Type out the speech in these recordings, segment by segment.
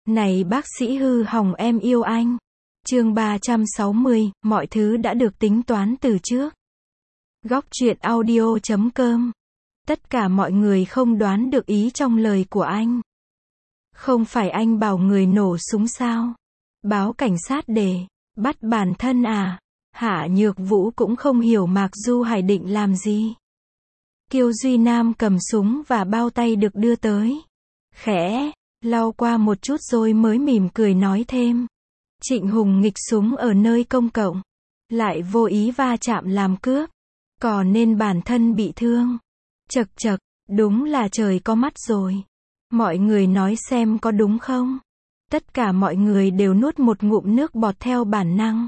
Này bác sĩ hư hỏng em yêu anh. Chương 360, mọi thứ đã được tính toán từ trước. Góc truyện audio.com. Tất cả mọi người không đoán được ý trong lời của anh. Không phải anh bảo người nổ súng sao? Báo cảnh sát để bắt bản thân à? Hạ Nhược Vũ cũng không hiểu Mạc Du Hải định làm gì. Kiều Duy Nam cầm súng và bao tay được đưa tới. Khẽ lau qua một chút rồi mới mỉm cười nói thêm. Trịnh Hùng nghịch súng ở nơi công cộng, lại vô ý va chạm làm cướp, còn nên bản thân bị thương. Chậc chậc, đúng là trời có mắt rồi. Mọi người nói xem có đúng không? Tất cả mọi người đều nuốt một ngụm nước bọt theo bản năng.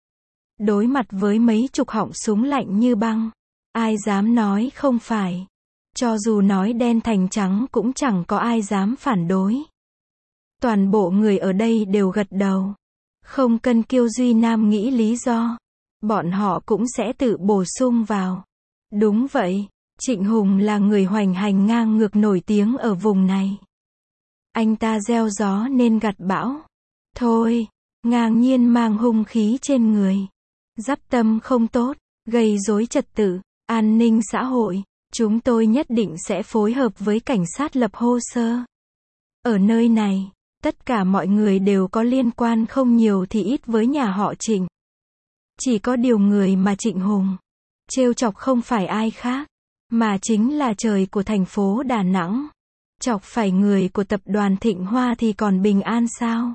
Đối mặt với mấy chục họng súng lạnh như băng, ai dám nói không phải. Cho dù nói đen thành trắng cũng chẳng có ai dám phản đối. Toàn bộ người ở đây đều gật đầu. Không cần Kiều Duy Nam nghĩ lý do, bọn họ cũng sẽ tự bổ sung vào. Đúng vậy, Trịnh Hùng là người hoành hành ngang ngược nổi tiếng ở vùng này. Anh ta gieo gió nên gặt bão. Thôi, ngang nhiên mang hung khí trên người. Dắp tâm không tốt, gây rối trật tự, an ninh xã hội. Chúng tôi nhất định sẽ phối hợp với cảnh sát lập hồ sơ. Ở nơi này, tất cả mọi người đều có liên quan không nhiều thì ít với nhà họ Trịnh. Chỉ có điều người mà Trịnh Hùng trêu chọc không phải ai khác, mà chính là trời của thành phố Đà Nẵng. Chọc phải người của tập đoàn Thịnh Hoa thì còn bình an sao?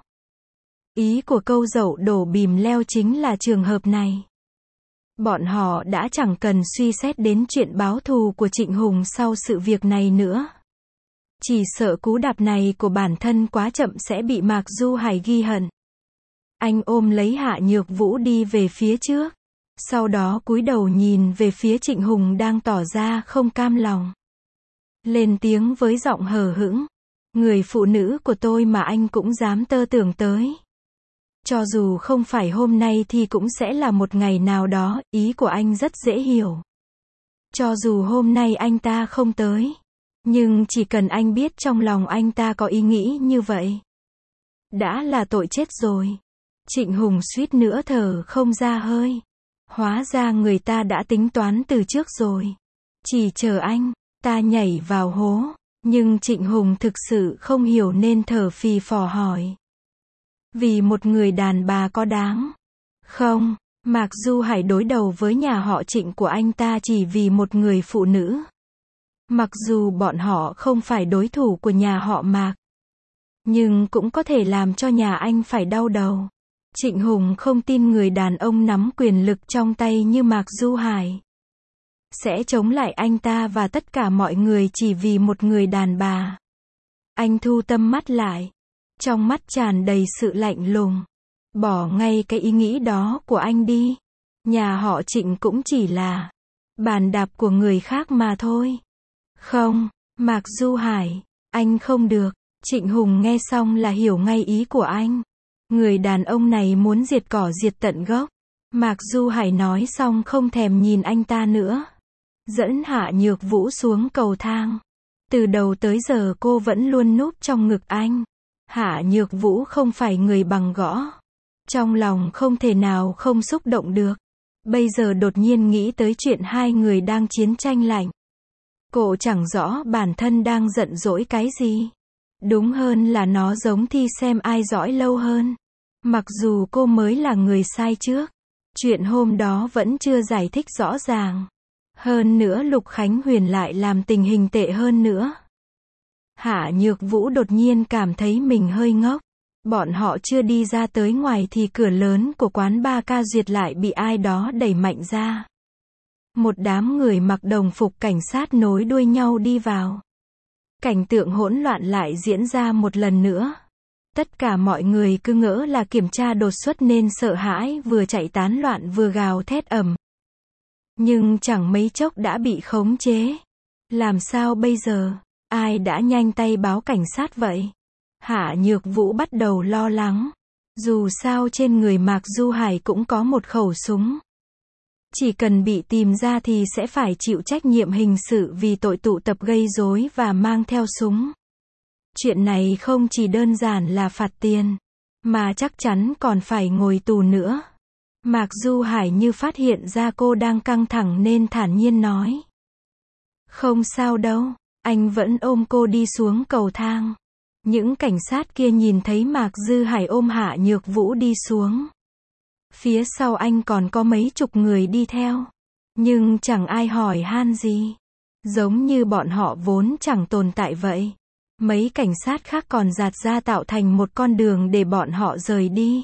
Ý của câu dậu đổ bìm leo chính là trường hợp này. Bọn họ đã chẳng cần suy xét đến chuyện báo thù của Trịnh Hùng sau sự việc này nữa. Chỉ sợ cú đạp này của bản thân quá chậm sẽ bị Mạc Du Hải ghi hận. Anh ôm lấy Hạ Nhược Vũ đi về phía trước. Sau đó cúi đầu nhìn về phía Trịnh Hùng đang tỏ ra không cam lòng. Lên tiếng với giọng hờ hững. Người phụ nữ của tôi mà anh cũng dám tơ tưởng tới. Cho dù không phải hôm nay thì cũng sẽ là một ngày nào đó, ý của anh rất dễ hiểu. Cho dù hôm nay anh ta không tới. Nhưng chỉ cần anh biết trong lòng anh ta có ý nghĩ như vậy, đã là tội chết rồi. Trịnh Hùng suýt nữa thở không ra hơi. Hóa ra người ta đã tính toán từ trước rồi. Chỉ chờ anh ta nhảy vào hố. Nhưng Trịnh Hùng thực sự không hiểu nên thở phì phò hỏi. Vì một người đàn bà có đáng không? Mạc Du Hải đối đầu với nhà họ Trịnh của anh ta chỉ vì một người phụ nữ. Mặc dù bọn họ không phải đối thủ của nhà họ Mạc, nhưng cũng có thể làm cho nhà anh phải đau đầu. Trịnh Hùng không tin người đàn ông nắm quyền lực trong tay như Mạc Du Hải sẽ chống lại anh ta và tất cả mọi người chỉ vì một người đàn bà. Anh thu tầm mắt lại. Trong mắt tràn đầy sự lạnh lùng. Bỏ ngay cái ý nghĩ đó của anh đi. Nhà họ Trịnh cũng chỉ là bàn đạp của người khác mà thôi. Không, Mạc Du Hải, anh không được. Trịnh Hùng nghe xong là hiểu ngay ý của anh. Người đàn ông này muốn diệt cỏ diệt tận gốc. Mạc Du Hải nói xong không thèm nhìn anh ta nữa. Dẫn Hạ Nhược Vũ xuống cầu thang. Từ đầu tới giờ cô vẫn luôn núp trong ngực anh. Hạ Nhược Vũ không phải người bằng gõ. Trong lòng không thể nào không xúc động được. Bây giờ đột nhiên nghĩ tới chuyện hai người đang chiến tranh lạnh. Cô chẳng rõ bản thân đang giận dỗi cái gì. Đúng hơn là nó giống thi xem ai giỏi lâu hơn. Mặc dù cô mới là người sai trước. Chuyện hôm đó vẫn chưa giải thích rõ ràng. Hơn nữa Lục Khánh Huyền lại làm tình hình tệ hơn nữa. Hạ Nhược Vũ đột nhiên cảm thấy mình hơi ngốc. Bọn họ chưa đi ra tới ngoài thì cửa lớn của quán Ba Ca Duyệt lại bị ai đó đẩy mạnh ra. Một đám người mặc đồng phục cảnh sát nối đuôi nhau đi vào. Cảnh tượng hỗn loạn lại diễn ra một lần nữa. Tất cả mọi người cứ ngỡ là kiểm tra đột xuất nên sợ hãi vừa chạy tán loạn vừa gào thét ầm. Nhưng chẳng mấy chốc đã bị khống chế. Làm sao bây giờ? Ai đã nhanh tay báo cảnh sát vậy? Hạ Nhược Vũ bắt đầu lo lắng. Dù sao trên người Mạc Du Hải cũng có một khẩu súng. Chỉ cần bị tìm ra thì sẽ phải chịu trách nhiệm hình sự vì tội tụ tập gây rối và mang theo súng. Chuyện này không chỉ đơn giản là phạt tiền, mà chắc chắn còn phải ngồi tù nữa. Mạc Du Hải như phát hiện ra cô đang căng thẳng nên thản nhiên nói. Không sao đâu, anh vẫn ôm cô đi xuống cầu thang. Những cảnh sát kia nhìn thấy Mạc Du Hải ôm Hạ Nhược Vũ đi xuống. Phía sau anh còn có mấy chục người đi theo. Nhưng chẳng ai hỏi han gì. Giống như bọn họ vốn chẳng tồn tại vậy. Mấy cảnh sát khác còn dạt ra tạo thành một con đường để bọn họ rời đi.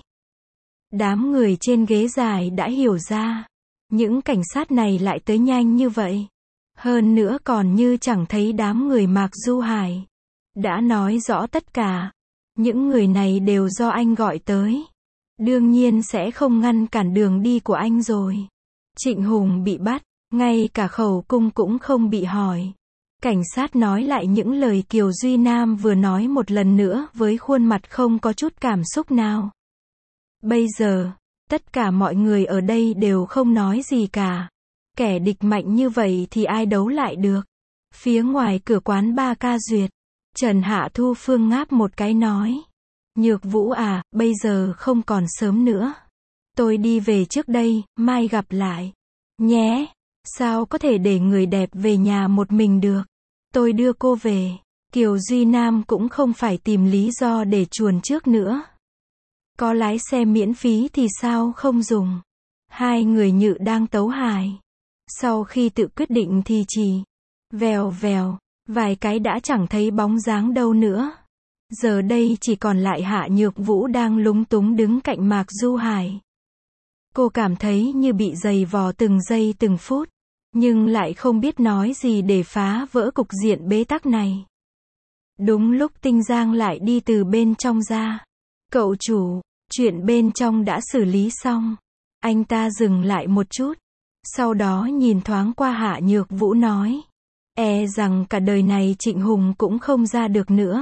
Đám người trên ghế dài đã hiểu ra. Những cảnh sát này lại tới nhanh như vậy. Hơn nữa còn như chẳng thấy đám người Mạc Du Hải. Đã nói rõ tất cả. Những người này đều do anh gọi tới. Đương nhiên sẽ không ngăn cản đường đi của anh rồi. Trịnh Hùng bị bắt, ngay cả khẩu cung cũng không bị hỏi. Cảnh sát nói lại những lời Kiều Duy Nam vừa nói một lần nữa với khuôn mặt không có chút cảm xúc nào. Bây giờ, tất cả mọi người ở đây đều không nói gì cả. Kẻ địch mạnh như vậy thì ai đấu lại được. Phía ngoài cửa quán ba Ca Duyệt, Trần Hạ Thu Phương ngáp một cái nói. Nhược Vũ à, bây giờ không còn sớm nữa. Tôi đi về trước đây, mai gặp lại. Nhé, sao có thể để người đẹp về nhà một mình được. Tôi đưa cô về. Kiều Duy Nam cũng không phải tìm lý do để chuồn trước nữa. Có lái xe miễn phí thì sao không dùng. Hai người Nhự đang tấu hài. Sau khi tự quyết định thì chỉ vèo vèo, vài cái đã chẳng thấy bóng dáng đâu nữa. Giờ đây chỉ còn lại Hạ Nhược Vũ đang lúng túng đứng cạnh Mạc Du Hải. Cô cảm thấy như bị giày vò từng giây từng phút, nhưng lại không biết nói gì để phá vỡ cục diện bế tắc này. Đúng lúc Tinh Giang lại đi từ bên trong ra. Cậu chủ, chuyện bên trong đã xử lý xong. Anh ta dừng lại một chút. Sau đó nhìn thoáng qua Hạ Nhược Vũ nói. E rằng cả đời này Trịnh Hùng cũng không ra được nữa.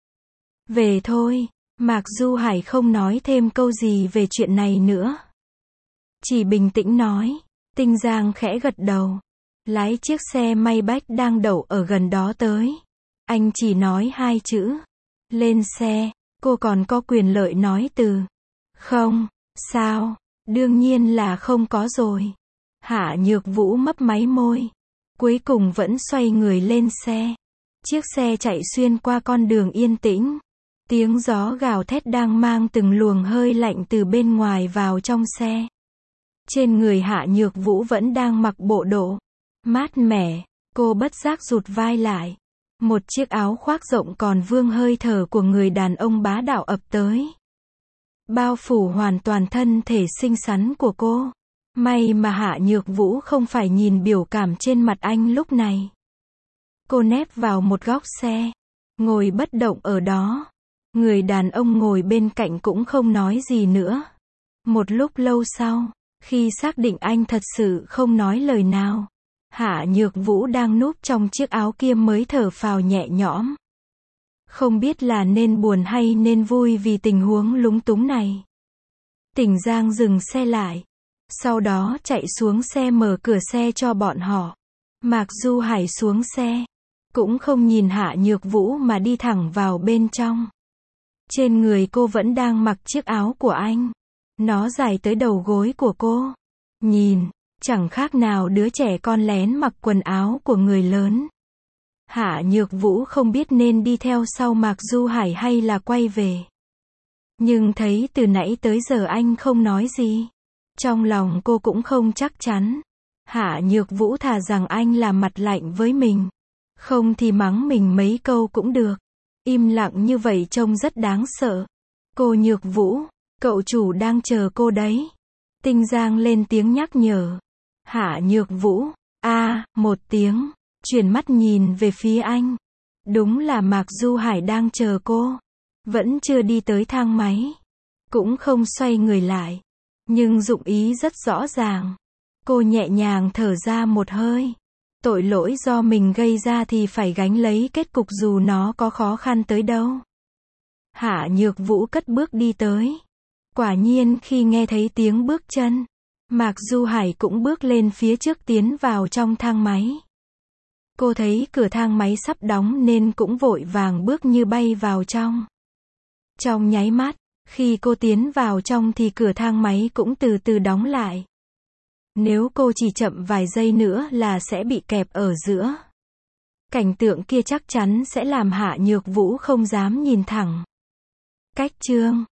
Về thôi. Mạc Du Hải không nói thêm câu gì về chuyện này nữa. Chỉ bình tĩnh nói. Tinh Giang khẽ gật đầu. Lái chiếc xe Maybach đang đậu ở gần đó tới. Anh chỉ nói hai chữ. Lên xe. Cô còn có quyền lợi nói từ. Không. Sao? Đương nhiên là không có rồi. Hạ Nhược Vũ mấp máy môi. Cuối cùng vẫn xoay người lên xe. Chiếc xe chạy xuyên qua con đường yên tĩnh. Tiếng gió gào thét đang mang từng luồng hơi lạnh từ bên ngoài vào trong xe. Trên người Hạ Nhược Vũ vẫn đang mặc bộ đồ mát mẻ. Cô bất giác rụt vai lại. Một chiếc áo khoác rộng còn vương hơi thở của người đàn ông bá đạo ập tới. Bao phủ hoàn toàn thân thể xinh xắn của cô. May mà Hạ Nhược Vũ không phải nhìn biểu cảm trên mặt anh lúc này. Cô nép vào một góc xe. Ngồi bất động ở đó. Người đàn ông ngồi bên cạnh cũng không nói gì nữa. Một lúc lâu sau, khi xác định anh thật sự không nói lời nào, Hạ Nhược Vũ đang núp trong chiếc áo kia mới thở phào nhẹ nhõm. Không biết là nên buồn hay nên vui vì tình huống lúng túng này. Tỉnh Giang dừng xe lại. Sau đó chạy xuống xe mở cửa xe cho bọn họ. Mạc Du Hải xuống xe. Cũng không nhìn Hạ Nhược Vũ mà đi thẳng vào bên trong. Trên người cô vẫn đang mặc chiếc áo của anh. Nó dài tới đầu gối của cô. Nhìn, chẳng khác nào đứa trẻ con lén mặc quần áo của người lớn. Hạ Nhược Vũ không biết nên đi theo sau Mạc Du Hải hay là quay về. Nhưng thấy từ nãy tới giờ anh không nói gì. Trong lòng cô cũng không chắc chắn. Hạ Nhược Vũ thà rằng anh là mặt lạnh với mình. Không thì mắng mình mấy câu cũng được. Im lặng như vậy trông rất đáng sợ. Cô Nhược Vũ, cậu chủ đang chờ cô đấy. Tinh Giang lên tiếng nhắc nhở. Hạ Nhược Vũ, một tiếng, chuyển mắt nhìn về phía anh. Đúng là Mạc Du Hải đang chờ cô. Vẫn chưa đi tới thang máy. Cũng không xoay người lại. Nhưng dụng ý rất rõ ràng. Cô nhẹ nhàng thở ra một hơi. Tội lỗi do mình gây ra thì phải gánh lấy kết cục dù nó có khó khăn tới đâu. Hạ Nhược Vũ cất bước đi tới. Quả nhiên khi nghe thấy tiếng bước chân, Mạc Du Hải cũng bước lên phía trước tiến vào trong thang máy. Cô thấy cửa thang máy sắp đóng nên cũng vội vàng bước như bay vào trong. Trong nháy mắt, khi cô tiến vào trong thì cửa thang máy cũng từ từ đóng lại. Nếu cô chỉ chậm vài giây nữa là sẽ bị kẹp ở giữa. Cảnh tượng kia chắc chắn sẽ làm Hạ Nhược Vũ không dám nhìn thẳng. Cách chương